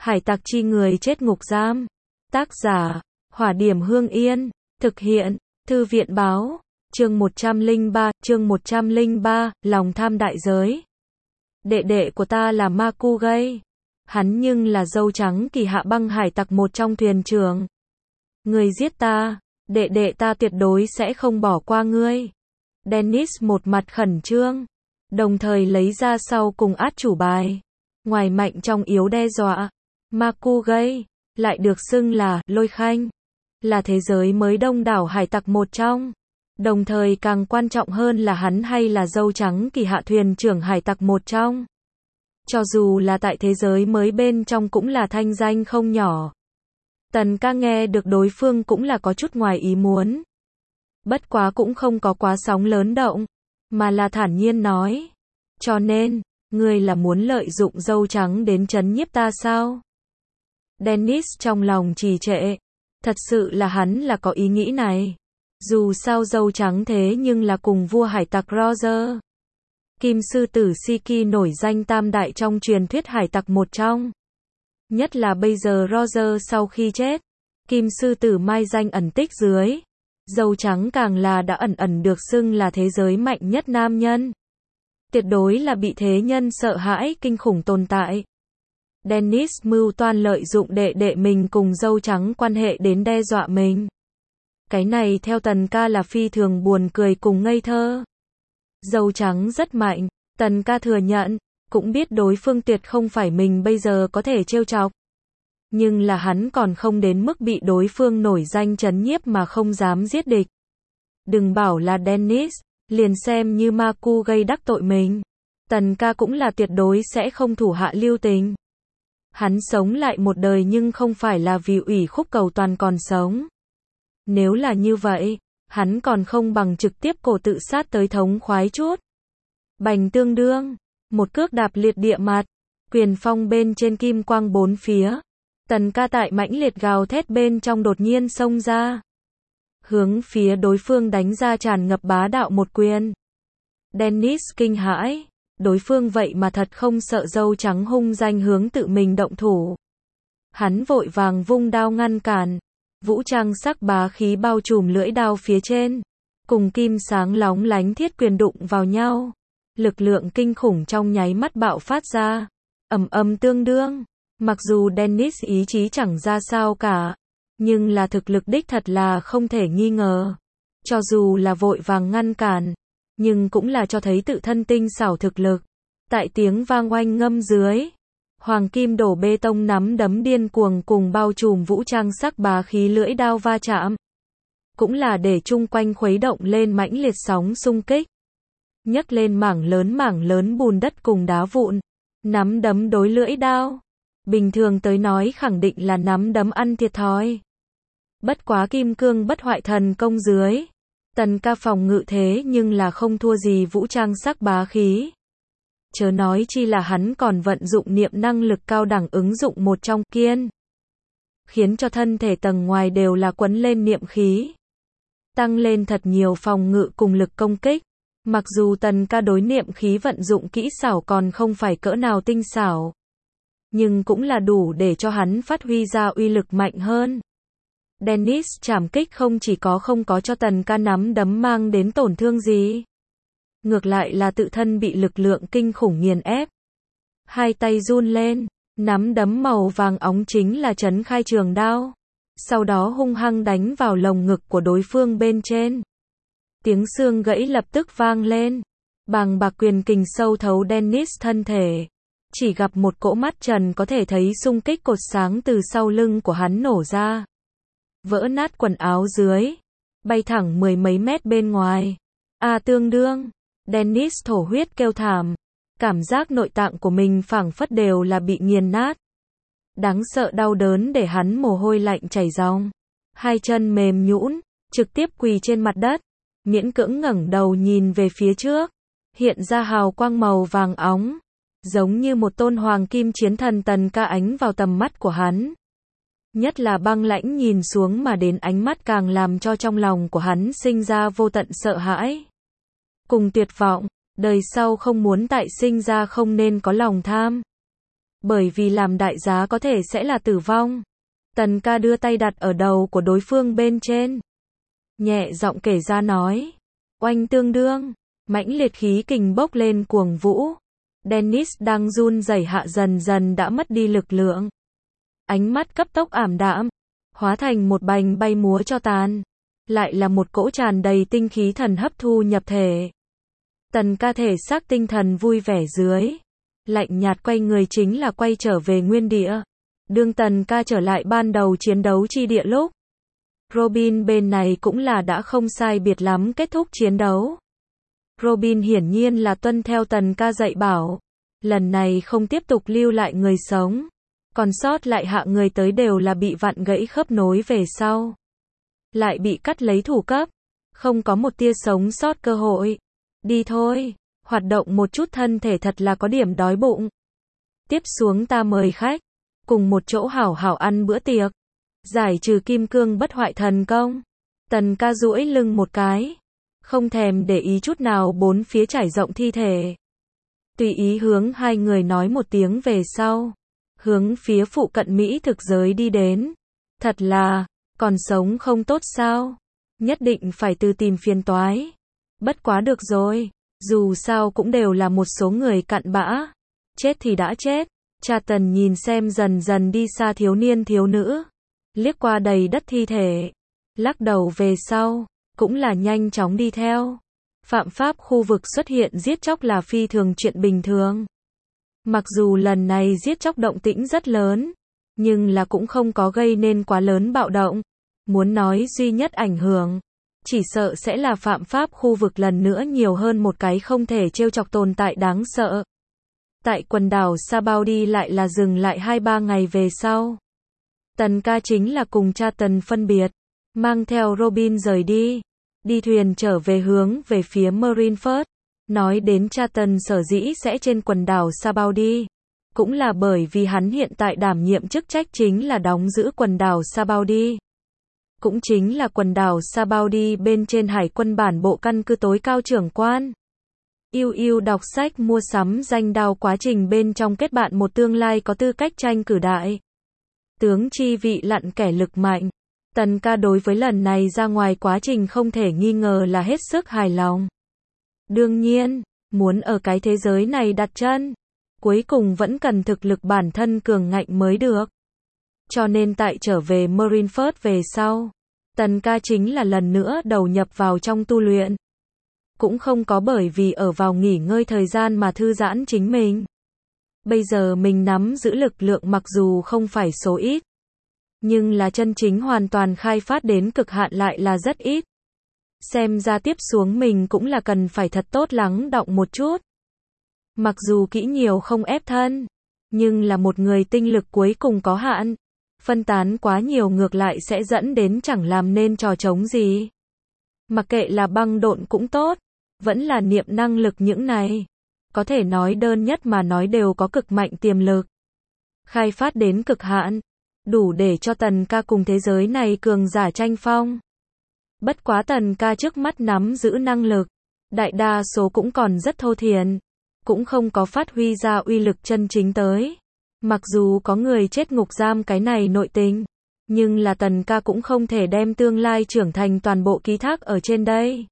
Hải tặc chi người chết ngục giam. Tác giả, Hỏa Điểm Hương Yên. Thực hiện, Thư viện báo. Chương 103, lòng tham đại giới. Đệ đệ của ta là Makugay. Hắn nhưng là dâu trắng kỳ hạ băng hải tặc một trong thuyền trưởng. Người giết ta, đệ đệ ta tuyệt đối sẽ không bỏ qua ngươi. Dennis một mặt khẩn trương, đồng thời lấy ra sau cùng át chủ bài. Ngoài mạnh trong yếu đe dọa, Makugay lại được xưng là Lôi Khanh, là thế giới mới đông đảo hải tặc một trong. Đồng thời càng quan trọng hơn là hắn hay là dâu trắng kỳ hạ thuyền trưởng hải tặc một trong. Cho dù là tại thế giới mới bên trong cũng là thanh danh không nhỏ. Tần ca nghe được đối phương cũng là có chút ngoài ý muốn. Bất quá cũng không có quá sóng lớn động, mà là thản nhiên nói. Cho nên, ngươi là muốn lợi dụng dâu trắng đến trấn nhiếp ta sao? Dennis trong lòng trì trệ. Thật sự là hắn là có ý nghĩ này. Dù sao dâu trắng thế nhưng là cùng vua hải tặc Roger. Kim sư tử Shiki nổi danh tam đại trong truyền thuyết hải tặc một trong. Nhất là bây giờ Roger sau khi chết, Kim sư tử mai danh ẩn tích dưới. Dâu trắng càng là đã ẩn được xưng là thế giới mạnh nhất nam nhân. Tuyệt đối là bị thế nhân sợ hãi kinh khủng tồn tại. Dennis mưu toan lợi dụng đệ đệ mình cùng dâu trắng quan hệ đến đe dọa mình. Cái này theo Tần ca là phi thường buồn cười cùng ngây thơ. Dâu trắng rất mạnh, Tần ca thừa nhận, cũng biết đối phương tuyệt không phải mình bây giờ có thể trêu chọc. Nhưng là hắn còn không đến mức bị đối phương nổi danh trấn nhiếp mà không dám giết địch. Đừng bảo là Dennis, liền xem như Makugay đắc tội mình. Tần ca cũng là tuyệt đối sẽ không thủ hạ lưu tình. Hắn sống lại một đời nhưng không phải là vì ủy khúc cầu toàn còn sống. Nếu là như vậy, hắn còn không bằng trực tiếp cổ tự sát tới thống khoái chút. Bành tương đương, một cước đạp liệt địa mặt, quyền phong bên trên kim quang bốn phía. Tần ca tại mãnh liệt gào thét bên trong đột nhiên xông ra. Hướng phía đối phương đánh ra tràn ngập bá đạo một quyền. Dennis kinh hãi, đối phương vậy mà thật không sợ dâu trắng hung danh hướng tự mình động thủ. Hắn vội vàng vung đao ngăn cản. Vũ trang sắc bá khí bao trùm lưỡi đao phía trên, cùng kim sáng lóng lánh thiết quyền đụng vào nhau. Lực lượng kinh khủng trong nháy mắt bạo phát ra, ầm ầm tương đương. Mặc dù Dennis ý chí chẳng ra sao cả, nhưng là thực lực đích thật là không thể nghi ngờ. Cho dù là vội vàng ngăn cản, nhưng cũng là cho thấy tự thân tinh xảo thực lực. Tại tiếng vang oanh ngâm dưới, hoàng kim đổ bê tông nắm đấm điên cuồng cùng bao trùm vũ trang sắc bá khí lưỡi đao va chạm. Cũng là để chung quanh khuấy động lên mãnh liệt sóng xung kích. Nhấc lên mảng lớn bùn đất cùng đá vụn. Nắm đấm đối lưỡi đao. Bình thường tới nói khẳng định là nắm đấm ăn thiệt thòi. Bất quá kim cương bất hoại thần công dưới. Tần ca phòng ngự thế nhưng là không thua gì vũ trang sắc bá khí. Chớ nói chi là hắn còn vận dụng niệm năng lực cao đẳng ứng dụng một trong kiên. Khiến cho thân thể tầng ngoài đều là quấn lên niệm khí. Tăng lên thật nhiều phòng ngự cùng lực công kích. Mặc dù tần ca đối niệm khí vận dụng kỹ xảo còn không phải cỡ nào tinh xảo. Nhưng cũng là đủ để cho hắn phát huy ra uy lực mạnh hơn. Dennis trảm kích không chỉ không có cho tần ca nắm đấm mang đến tổn thương gì. Ngược lại là tự thân bị lực lượng kinh khủng nghiền ép. Hai tay run lên, nắm đấm màu vàng óng chính là trấn khai trường đao. Sau đó hung hăng đánh vào lồng ngực của đối phương bên trên. Tiếng xương gãy lập tức vang lên. Bàng bạc quyền kình sâu thấu Dennis thân thể. Chỉ gặp một cỗ mắt trần có thể thấy xung kích cột sáng từ sau lưng của hắn nổ ra. Vỡ nát quần áo dưới. Bay thẳng mười mấy mét bên ngoài. Tương đương. Dennis thổ huyết kêu thảm. Cảm giác nội tạng của mình phảng phất đều là bị nghiền nát. Đáng sợ đau đớn để hắn mồ hôi lạnh chảy ròng. Hai chân mềm nhũn, trực tiếp quỳ trên mặt đất. Miễn cưỡng ngẩng đầu nhìn về phía trước. Hiện ra hào quang màu vàng óng. Giống như một tôn hoàng kim chiến thần tần ca ánh vào tầm mắt của hắn. Nhất là băng lãnh nhìn xuống mà đến ánh mắt càng làm cho trong lòng của hắn sinh ra vô tận sợ hãi. Cùng tuyệt vọng, đời sau không muốn tại sinh ra không nên có lòng tham. Bởi vì làm đại giá có thể sẽ là tử vong. Tần ca đưa tay đặt ở đầu của đối phương bên trên. Nhẹ giọng kể ra nói. Oanh tương đương. Mãnh liệt khí kình bốc lên cuồng vũ. Dennis đang run rẩy hạ dần dần đã mất đi lực lượng. Ánh mắt cấp tốc ảm đạm. Hóa thành một bành bay múa cho tàn. Lại là một cỗ tràn đầy tinh khí thần hấp thu nhập thể. Tần ca thể xác tinh thần vui vẻ dưới. Lạnh nhạt quay người chính là quay trở về nguyên địa. Đương tần ca trở lại ban đầu chiến đấu chi địa lúc. Robin bên này cũng là đã không sai biệt lắm kết thúc chiến đấu. Robin hiển nhiên là tuân theo tần ca dạy bảo. Lần này không tiếp tục lưu lại người sống. Còn sót lại hạ người tới đều là bị vặn gãy khớp nối về sau. Lại bị cắt lấy thủ cấp. Không có một tia sống sót cơ hội. Đi thôi. Hoạt động một chút thân thể thật là có điểm đói bụng. Tiếp xuống ta mời khách. Cùng một chỗ hảo hảo ăn bữa tiệc. Giải trừ kim cương bất hoại thần công. Tần ca duỗi lưng một cái. Không thèm để ý chút nào bốn phía trải rộng thi thể. Tùy ý hướng hai người nói một tiếng về sau. Hướng phía phụ cận Mỹ thực giới đi đến. Thật là, còn sống không tốt sao? Nhất định phải từ tìm phiền toái. Bất quá được rồi. Dù sao cũng đều là một số người cặn bã. Chết thì đã chết. Cha Tần nhìn xem dần dần đi xa thiếu niên thiếu nữ. Liếc qua đầy đất thi thể. Lắc đầu về sau. Cũng là nhanh chóng đi theo. Phạm pháp khu vực xuất hiện giết chóc là phi thường chuyện bình thường. Mặc dù lần này giết chóc động tĩnh rất lớn. Nhưng là cũng không có gây nên quá lớn bạo động. Muốn nói duy nhất ảnh hưởng. Chỉ sợ sẽ là phạm pháp khu vực lần nữa nhiều hơn một cái không thể trêu chọc tồn tại đáng sợ. Tại quần đảo Sabaudi lại là dừng lại 2-3 ngày về sau. Tần ca chính là cùng cha Tần phân biệt. Mang theo Robin rời đi. Đi thuyền trở về hướng về phía Marineford. Nói đến cha Tần sở dĩ sẽ trên quần đảo Sabaudi. Cũng là bởi vì hắn hiện tại đảm nhiệm chức trách chính là đóng giữ quần đảo Sabaudi. Cũng chính là quần đảo Sabaudi bên trên hải quân bản bộ căn cứ tối cao trưởng quan. Yêu đọc sách mua sắm danh đao quá trình bên trong kết bạn một tương lai có tư cách tranh cử đại. Tướng chi vị lặn kẻ lực mạnh. Tần ca đối với lần này ra ngoài quá trình không thể nghi ngờ là hết sức hài lòng. Đương nhiên, muốn ở cái thế giới này đặt chân, cuối cùng vẫn cần thực lực bản thân cường ngạnh mới được. Cho nên tại trở về Marineford về sau, Tần ca chính là lần nữa đầu nhập vào trong tu luyện. Cũng không có bởi vì ở vào nghỉ ngơi thời gian mà thư giãn chính mình. Bây giờ mình nắm giữ lực lượng mặc dù không phải số ít. Nhưng là chân chính hoàn toàn khai phát đến cực hạn lại là rất ít. Xem ra tiếp xuống mình cũng là cần phải thật tốt lắng đọng một chút. Mặc dù kỹ nhiều không ép thân. Nhưng là một người tinh lực cuối cùng có hạn. Phân tán quá nhiều ngược lại sẽ dẫn đến chẳng làm nên trò trống gì. Mặc kệ là băng độn cũng tốt. Vẫn là niệm năng lực những này. Có thể nói đơn nhất mà nói đều có cực mạnh tiềm lực. Khai phát đến cực hạn. Đủ để cho Tần ca cùng thế giới này cường giả tranh phong. Bất quá Tần ca trước mắt nắm giữ năng lực. Đại đa số cũng còn rất thô thiển. Cũng không có phát huy ra uy lực chân chính tới. Mặc dù có người chết ngục giam cái này nội tình. Nhưng là Tần ca cũng không thể đem tương lai trưởng thành toàn bộ ký thác ở trên đây.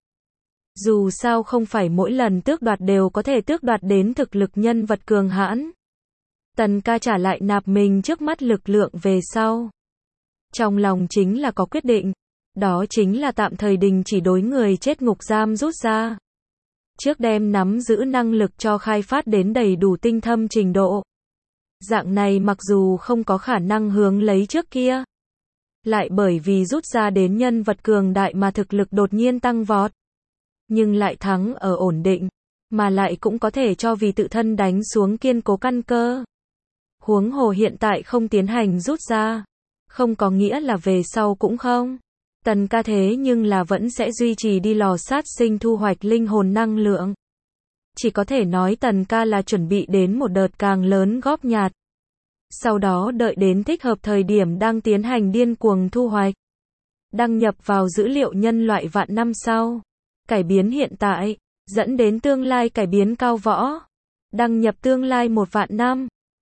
Dù sao không phải mỗi lần tước đoạt đều có thể tước đoạt đến thực lực nhân vật cường hãn. Tần ca trả lại nạp mình trước mắt lực lượng về sau. Trong lòng chính là có quyết định. Đó chính là tạm thời đình chỉ đối người chết ngục giam rút ra. Trước đem nắm giữ năng lực cho khai phát đến đầy đủ tinh thâm trình độ. Dạng này mặc dù không có khả năng hướng lấy trước kia. Lại bởi vì rút ra đến nhân vật cường đại mà thực lực đột nhiên tăng vọt. Nhưng lại thắng ở ổn định. Mà lại cũng có thể cho vì tự thân đánh xuống kiên cố căn cơ. Huống hồ hiện tại không tiến hành rút ra. Không có nghĩa là về sau cũng không. Tần ca thế nhưng là vẫn sẽ duy trì đi lò sát sinh thu hoạch linh hồn năng lượng. Chỉ có thể nói Tần ca là chuẩn bị đến một đợt càng lớn góp nhặt. Sau đó đợi đến thích hợp thời điểm đang tiến hành điên cuồng thu hoạch. Đăng nhập vào dữ liệu nhân loại vạn năm sau. Cải biến hiện tại, dẫn đến tương lai cải biến cao võ. Đăng nhập tương lai 1 vạn năm.